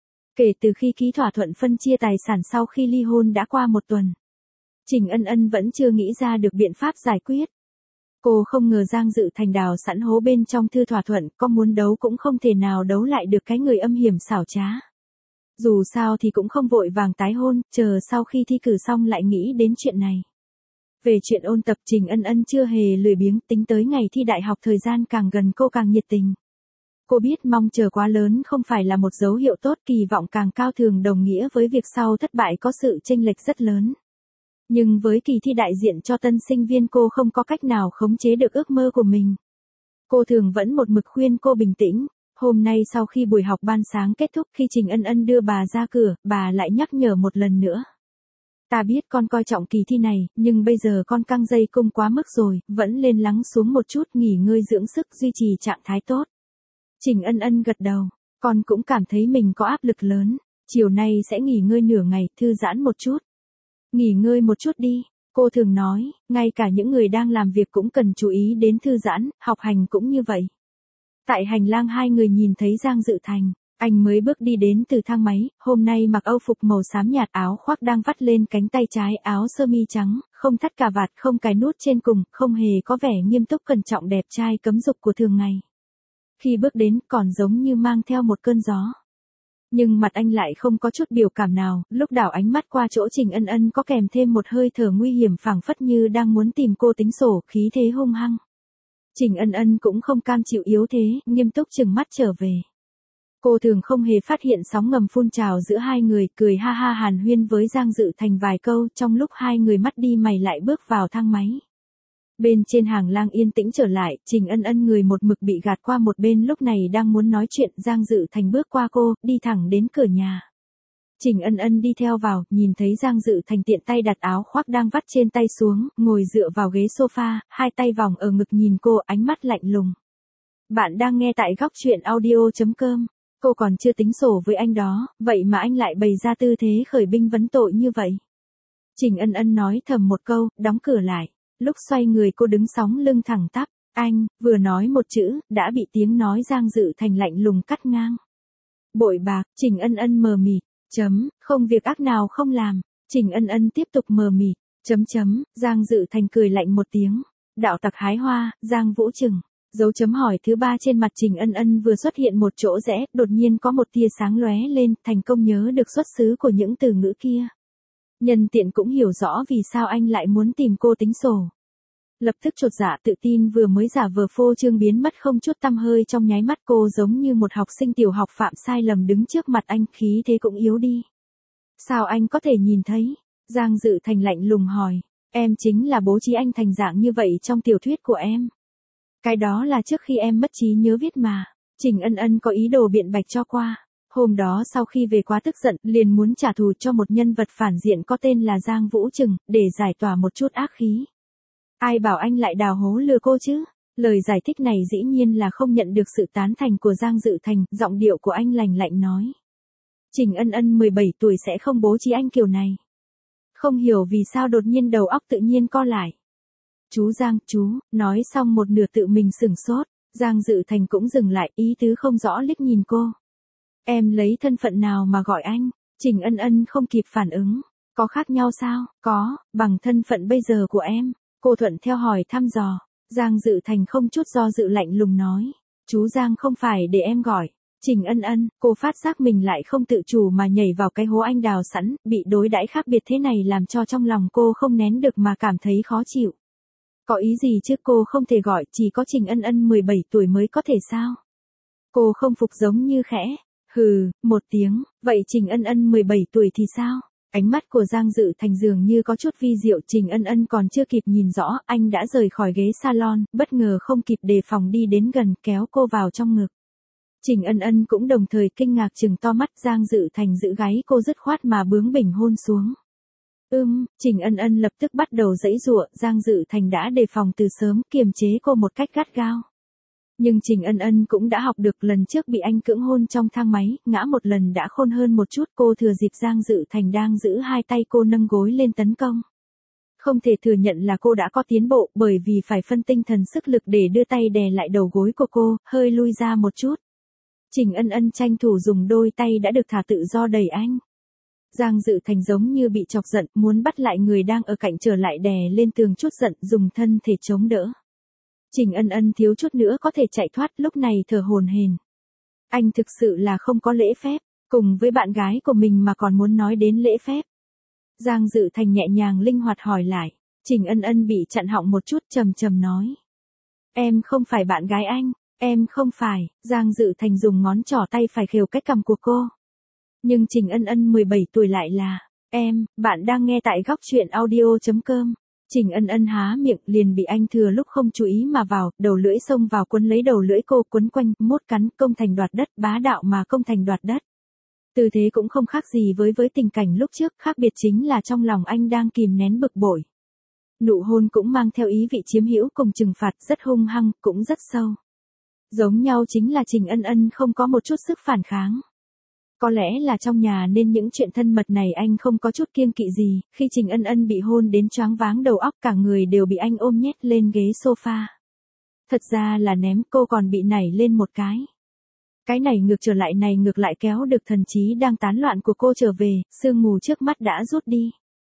Speaker 1: Kể từ khi ký thỏa thuận phân chia tài sản sau khi ly hôn đã qua một tuần, Trình Ân Ân vẫn chưa nghĩ ra được biện pháp giải quyết. Cô không ngờ Giang Dự Thành đào sẵn hố bên trong thư thỏa thuận, có muốn đấu cũng không thể nào đấu lại được cái người âm hiểm xảo trá. Dù sao thì cũng không vội vàng tái hôn, chờ sau khi thi cử xong lại nghĩ đến chuyện này. Về chuyện ôn tập, Trình Ân Ân chưa hề lười biếng, tính tới ngày thi đại học thời gian càng gần cô càng nhiệt tình. Cô biết mong chờ quá lớn không phải là một dấu hiệu tốt, kỳ vọng càng cao thường đồng nghĩa với việc sau thất bại có sự chênh lệch rất lớn. Nhưng với kỳ thi đại diện cho tân sinh viên, cô không có cách nào khống chế được ước mơ của mình. Cô thường vẫn một mực khuyên cô bình tĩnh. Hôm nay sau khi buổi học ban sáng kết thúc, khi Trình Ân Ân đưa bà ra cửa, bà lại nhắc nhở một lần nữa. Ta biết con coi trọng kỳ thi này, nhưng bây giờ con căng dây cung quá mức rồi, vẫn lên lắng xuống một chút, nghỉ ngơi dưỡng sức, duy trì trạng thái tốt. Trình Ân Ân gật đầu, con cũng cảm thấy mình có áp lực lớn, chiều nay sẽ nghỉ ngơi nửa ngày, thư giãn một chút. Nghỉ ngơi một chút đi, cô thường nói, ngay cả những người đang làm việc cũng cần chú ý đến thư giãn, học hành cũng như vậy. Tại hành lang hai người nhìn thấy Giang Dự Thành, anh mới bước đi đến từ thang máy, hôm nay mặc âu phục màu xám nhạt, áo khoác đang vắt lên cánh tay trái, áo sơ mi trắng, không thắt cà vạt, không cài nút trên cùng, không hề có vẻ nghiêm túc cẩn trọng đẹp trai cấm dục của thường ngày. Khi bước đến còn giống như mang theo một cơn gió. Nhưng mặt anh lại không có chút biểu cảm nào, lúc đảo ánh mắt qua chỗ Trình Ân Ân có kèm thêm một hơi thở nguy hiểm, phảng phất như đang muốn tìm cô tính sổ, khí thế hung hăng. Trình Ân Ân cũng không cam chịu yếu thế, nghiêm túc trừng mắt trở về. Cô thường không hề phát hiện sóng ngầm phun trào giữa hai người, cười ha ha hàn huyên với Giang Dự Thành vài câu, trong lúc hai người mắt đi mày lại bước vào thang máy. Bên trên hàng lang yên tĩnh trở lại, Trình Ân Ân người một mực bị gạt qua một bên, lúc này đang muốn nói chuyện, Giang Dự Thành bước qua cô, đi thẳng đến cửa nhà. Trình Ân Ân đi theo vào, nhìn thấy Giang Dự Thành tiện tay đặt áo khoác đang vắt trên tay xuống, ngồi dựa vào ghế sofa, hai tay vòng ở ngực nhìn cô, ánh mắt lạnh lùng. Bạn đang nghe tại góc chuyện audio chấm com. Cô còn chưa tính sổ với anh đó, vậy mà anh lại bày ra tư thế khởi binh vấn tội như vậy. Trình Ân Ân nói thầm một câu, đóng cửa lại. Lúc xoay người cô đứng sóng lưng thẳng tắp. Anh, vừa nói một chữ, đã bị tiếng nói Giang Dự Thành lạnh lùng cắt ngang. Bội bạc, Trình Ân Ân mờ mịt. Chấm, không việc ác nào không làm. Trình Ân Ân tiếp tục mờ mịt. Chấm chấm, Giang Dự Thành cười lạnh một tiếng. Đạo tặc hái hoa, Giang Vũ Trừng. Dấu chấm hỏi thứ ba trên mặt Trình Ân Ân vừa xuất hiện một chỗ rẽ, đột nhiên có một tia sáng lóe lên, thành công nhớ được xuất xứ của những từ ngữ kia. Nhân tiện cũng hiểu rõ vì sao anh lại muốn tìm cô tính sổ. Lập tức chột dạ tự tin vừa mới giả vờ phô trương biến mất không chút tăm hơi trong nháy mắt, cô giống như một học sinh tiểu học phạm sai lầm đứng trước mặt anh, khí thế cũng yếu đi. Sao anh có thể nhìn thấy? Giang Dự Thành lạnh lùng hỏi. Em chính là bố trí anh thành dạng như vậy trong tiểu thuyết của em. Cái đó là trước khi em mất trí nhớ viết mà. Trình Ân Ân có ý đồ biện bạch cho qua. Hôm đó sau khi về quá tức giận, liền muốn trả thù cho một nhân vật phản diện có tên là Giang Vũ Trừng, để giải tỏa một chút ác khí. Ai bảo anh lại đào hố lừa cô chứ? Lời giải thích này dĩ nhiên là không nhận được sự tán thành của Giang Dự Thành, giọng điệu của anh lành lạnh nói. Trình Ân Ân mười bảy tuổi sẽ không bố trí anh kiểu này. Không hiểu vì sao đột nhiên đầu óc tự nhiên co lại. Chú Giang, chú, nói xong một nửa tự mình sửng sốt, Giang Dự Thành cũng dừng lại, ý tứ không rõ liếc nhìn cô. Em lấy thân phận nào mà gọi anh? Trình Ân Ân không kịp phản ứng. Có khác nhau sao? Có, bằng thân phận bây giờ của em. Cô thuận theo hỏi thăm dò. Giang Dự Thành không chút do dự lạnh lùng nói. Chú Giang không phải để em gọi. Trình Ân Ân, cô phát giác mình lại không tự chủ mà nhảy vào cái hố anh đào sẵn, bị đối đãi khác biệt thế này làm cho trong lòng cô không nén được mà cảm thấy khó chịu. Có ý gì chứ, cô không thể gọi, chỉ có Trình Ân Ân mười bảy tuổi mới có thể sao? Cô không phục giống như khẽ. Hừ, một tiếng, vậy Trình Ân Ân mười bảy tuổi thì sao? Ánh mắt của Giang Dự Thành dường như có chút vi diệu, Trình Ân Ân còn chưa kịp nhìn rõ, anh đã rời khỏi ghế salon, bất ngờ không kịp đề phòng đi đến gần kéo cô vào trong ngực. Trình Ân Ân cũng đồng thời kinh ngạc trừng to mắt, Giang Dự Thành giữ gáy cô dứt khoát mà bướng bỉnh hôn xuống. Ưm, Trình Ân Ân lập tức bắt đầu giãy giụa, Giang Dự Thành đã đề phòng từ sớm, kiềm chế cô một cách gắt gao. Nhưng Trình Ân Ân cũng đã học được, lần trước bị anh cưỡng hôn trong thang máy, ngã một lần đã khôn hơn một chút, cô thừa dịp Giang Dự Thành đang giữ hai tay cô nâng gối lên tấn công. Không thể thừa nhận là cô đã có tiến bộ, bởi vì phải phân tinh thần sức lực để đưa tay đè lại đầu gối của cô, hơi lui ra một chút. Trình Ân Ân tranh thủ dùng đôi tay đã được thả tự do đẩy anh. Giang Dự Thành giống như bị chọc giận, muốn bắt lại người đang ở cạnh trở lại đè lên tường chút giận, dùng thân thể chống đỡ. Trình Ân Ân thiếu chút nữa có thể chạy thoát, lúc này thở hổn hển. Anh thực sự là không có lễ phép, cùng với bạn gái của mình mà còn muốn nói đến lễ phép. Giang Dự Thành nhẹ nhàng linh hoạt hỏi lại. Trình Ân Ân bị chặn họng một chút, trầm trầm nói. Em không phải bạn gái anh, em không phải. Giang Dự Thành dùng ngón trỏ tay phải khều cái cằm của cô. Nhưng Trình Ân Ân mười bảy tuổi lại là. Em, bạn đang nghe tại góc chuyện audio chấm com. Trình Ân Ân há miệng liền bị anh thừa lúc không chú ý mà vào, đầu lưỡi xông vào quấn lấy đầu lưỡi cô, quấn quanh, mốt cắn, công thành đoạt đất, bá đạo mà công thành đoạt đất. Tư thế cũng không khác gì với với tình cảnh lúc trước, khác biệt chính là trong lòng anh đang kìm nén bực bội. Nụ hôn cũng mang theo ý vị chiếm hữu cùng trừng phạt, rất hung hăng, cũng rất sâu. Giống nhau chính là Trình Ân Ân không có một chút sức phản kháng. Có lẽ là trong nhà nên những chuyện thân mật này anh không có chút kiêng kỵ gì, khi Trình Ân Ân bị hôn đến choáng váng đầu óc, cả người đều bị anh ôm nhét lên ghế sofa. Thật ra là ném, cô còn bị nảy lên một cái. Cái này ngược trở lại này ngược lại kéo được thần trí đang tán loạn của cô trở về, sương mù trước mắt đã rút đi.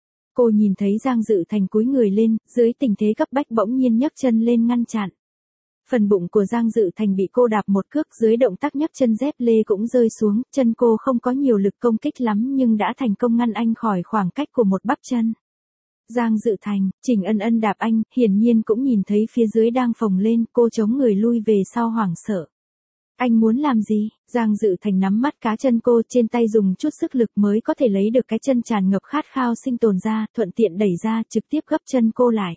Speaker 1: Cô nhìn thấy Giang Dự Thành cúi người lên, dưới tình thế cấp bách bỗng nhiên nhấc chân lên ngăn chặn. Phần bụng của Giang Dự Thành bị cô đạp một cước, dưới động tác nhấc chân dép lê cũng rơi xuống, chân cô không có nhiều lực công kích lắm nhưng đã thành công ngăn anh khỏi khoảng cách của một bắp chân. Giang Dự Thành, Trình Ân Ân đạp anh, hiển nhiên cũng nhìn thấy phía dưới đang phồng lên, cô chống người lui về sau hoảng sợ. Anh muốn làm gì? Giang Dự Thành nắm mắt cá chân cô, trên tay dùng chút sức lực mới có thể lấy được cái chân tràn ngập khát khao sinh tồn ra, thuận tiện đẩy ra, trực tiếp gấp chân cô lại.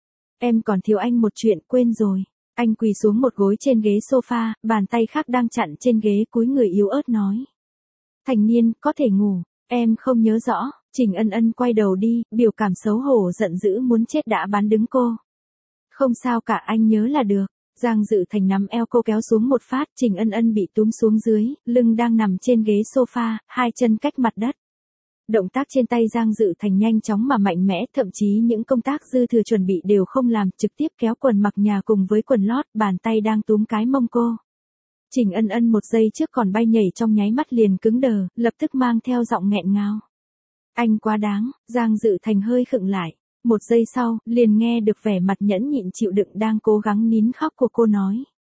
Speaker 1: Em còn thiếu anh một chuyện, quên rồi. Anh quỳ xuống một gối trên ghế sofa, bàn tay khác đang chặn trên ghế, cúi người yếu ớt nói. Thành niên, có thể ngủ, em không nhớ rõ. Trình Ân Ân quay đầu đi, biểu cảm xấu hổ giận dữ muốn chết đã bán đứng cô. Không sao cả, anh nhớ là được. Giang Dự Thành nắm eo cô kéo xuống một phát, Trình Ân Ân bị túm xuống dưới, lưng đang nằm trên ghế sofa, hai chân cách mặt đất. Động tác trên tay Giang Dự Thành nhanh chóng mà mạnh mẽ, thậm chí những công tác dư thừa chuẩn bị đều không làm, trực tiếp kéo quần mặc nhà cùng với quần lót, bàn tay đang túm cái mông cô. Trình Ân Ân một giây trước còn bay nhảy trong nháy mắt liền cứng đờ, lập tức mang theo giọng nghẹn ngào. Anh quá đáng, Giang Dự Thành hơi khựng lại. Một giây sau, liền nghe được vẻ mặt nhẫn nhịn chịu đựng đang cố gắng nín khóc của cô nói.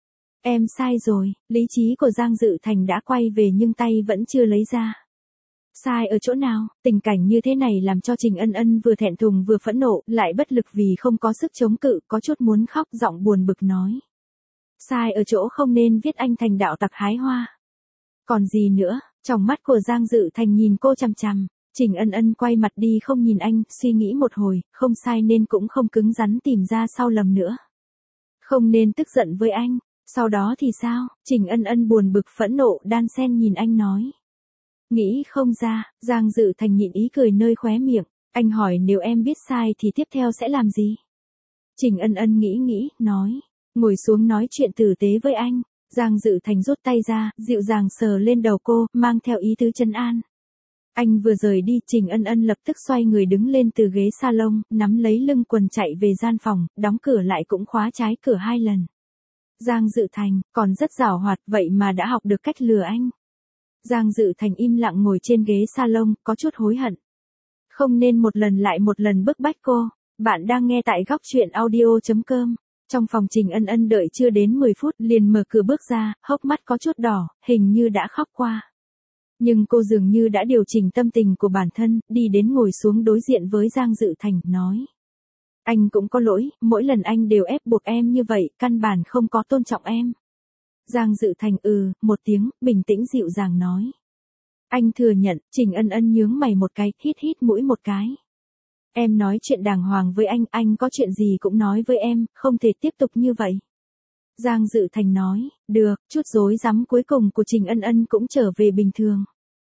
Speaker 1: Em sai rồi, lý trí của Giang Dự Thành đã quay về nhưng tay vẫn chưa lấy ra. Sai ở chỗ nào, tình cảnh như thế này làm cho Trình Ân Ân vừa thẹn thùng vừa phẫn nộ, lại bất lực vì không có sức chống cự, có chút muốn khóc, giọng buồn bực nói. Sai ở chỗ không nên viết anh thành đạo tặc hái hoa. Còn gì nữa, trong mắt của Giang Dự Thành nhìn cô chằm chằm. Trình Ân Ân quay mặt đi không nhìn anh, suy nghĩ một hồi, không sai nên cũng không cứng rắn tìm ra sau lầm nữa. Không nên tức giận với anh, sau đó thì sao? Trình Ân Ân buồn bực phẫn nộ đan xen nhìn anh nói. Nghĩ không ra, Giang Dự Thành nhịn ý cười nơi khóe miệng, anh hỏi nếu em biết sai thì tiếp theo sẽ làm gì? Trình Ân Ân nghĩ nghĩ, nói, ngồi xuống nói chuyện tử tế với anh. Giang Dự Thành rút tay ra, dịu dàng sờ lên đầu cô, mang theo ý tứ trấn an. Anh vừa rời đi, Trình Ân Ân lập tức xoay người đứng lên từ ghế salon, nắm lấy lưng quần chạy về gian phòng, đóng cửa lại cũng khóa trái cửa hai lần. Giang Dự Thành, còn rất giảo hoạt vậy mà đã học được cách lừa anh. Giang Dự Thành im lặng ngồi trên ghế salon, có chút hối hận. Không nên một lần lại một lần bức bách cô. Bạn đang nghe tại góc truyện audio chấm com. Trong phòng Trình Ân Ân đợi chưa đến mười phút liền mở cửa bước ra, hốc mắt có chút đỏ, hình như đã khóc qua. Nhưng cô dường như đã điều chỉnh tâm tình của bản thân, đi đến ngồi xuống đối diện với Giang Dự Thành, nói. Anh cũng có lỗi, mỗi lần anh đều ép buộc em như vậy, căn bản không có tôn trọng em. Giang Dự Thành ừ, một tiếng, bình tĩnh dịu dàng nói. Anh thừa nhận, Trình Ân Ân nhướng mày một cái, hít hít mũi một cái. Em nói chuyện đàng hoàng với anh, anh có chuyện gì cũng nói với em, không thể tiếp tục như vậy. Giang Dự Thành nói, được, chút rối rắm cuối cùng của Trình Ân Ân cũng trở về bình thường.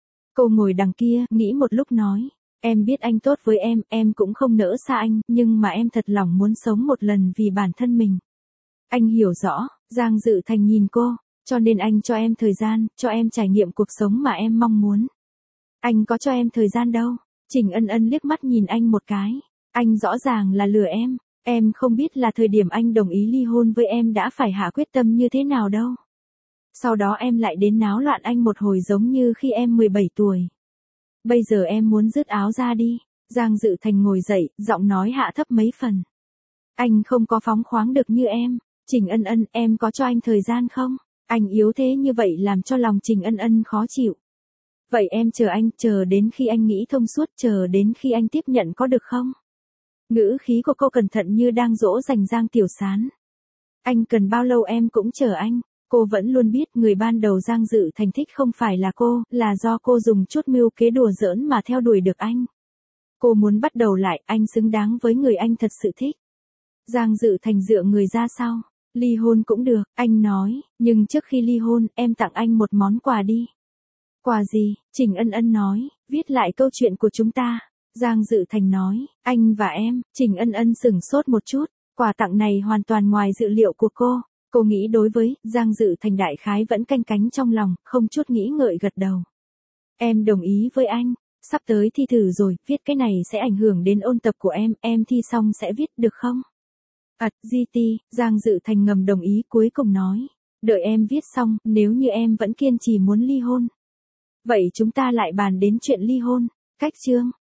Speaker 1: Cô ngồi đằng kia, nghĩ một lúc nói, em biết anh tốt với em, em cũng không nỡ xa anh, nhưng mà em thật lòng muốn sống một lần vì bản thân mình. Anh hiểu rõ, Giang Dự Thành nhìn cô, cho nên anh cho em thời gian, cho em trải nghiệm cuộc sống mà em mong muốn. Anh có cho em thời gian đâu. Trình Ân Ân liếc mắt nhìn anh một cái, anh rõ ràng là lừa em. Em không biết là thời điểm anh đồng ý ly hôn với em đã phải hạ quyết tâm như thế nào đâu. Sau đó em lại đến náo loạn anh một hồi giống như khi em mười bảy tuổi. Bây giờ em muốn dứt áo ra đi. Giang Dự Thành ngồi dậy, giọng nói hạ thấp mấy phần. Anh không có phóng khoáng được như em. Trình Ân Ân, em có cho anh thời gian không? Anh yếu thế như vậy làm cho lòng Trình Ân Ân khó chịu. Vậy em chờ anh, chờ đến khi anh nghĩ thông suốt, chờ đến khi anh tiếp nhận có được không? Ngữ khí của cô cẩn thận như đang dỗ dành Giang Tiểu Sán. Anh cần bao lâu em cũng chờ anh. Cô vẫn luôn biết người ban đầu Giang Dự Thành thích không phải là cô, là do cô dùng chút mưu kế đùa giỡn mà theo đuổi được anh. Cô muốn bắt đầu lại, anh xứng đáng với người anh thật sự thích. Giang Dự Thành dựa người ra sau. Ly hôn cũng được, anh nói, nhưng trước khi ly hôn, em tặng anh một món quà đi. Quà gì? Trình Ân Ân nói, viết lại câu chuyện của chúng ta. Giang Dự Thành nói, anh và em. Trình Ân Ân sửng sốt một chút, quà tặng này hoàn toàn ngoài dự liệu của cô. Cô nghĩ đối với Giang Dự Thành đại khái vẫn canh cánh trong lòng, không chút nghĩ ngợi gật đầu. Em đồng ý với anh, sắp tới thi thử rồi, viết cái này sẽ ảnh hưởng đến ôn tập của em, em thi xong sẽ viết được không? Ảt, giê tê, Giang Dự Thành ngầm đồng ý cuối cùng nói, đợi em viết xong, nếu như em vẫn kiên trì muốn ly hôn. Vậy chúng ta lại bàn đến chuyện ly hôn, cách chương.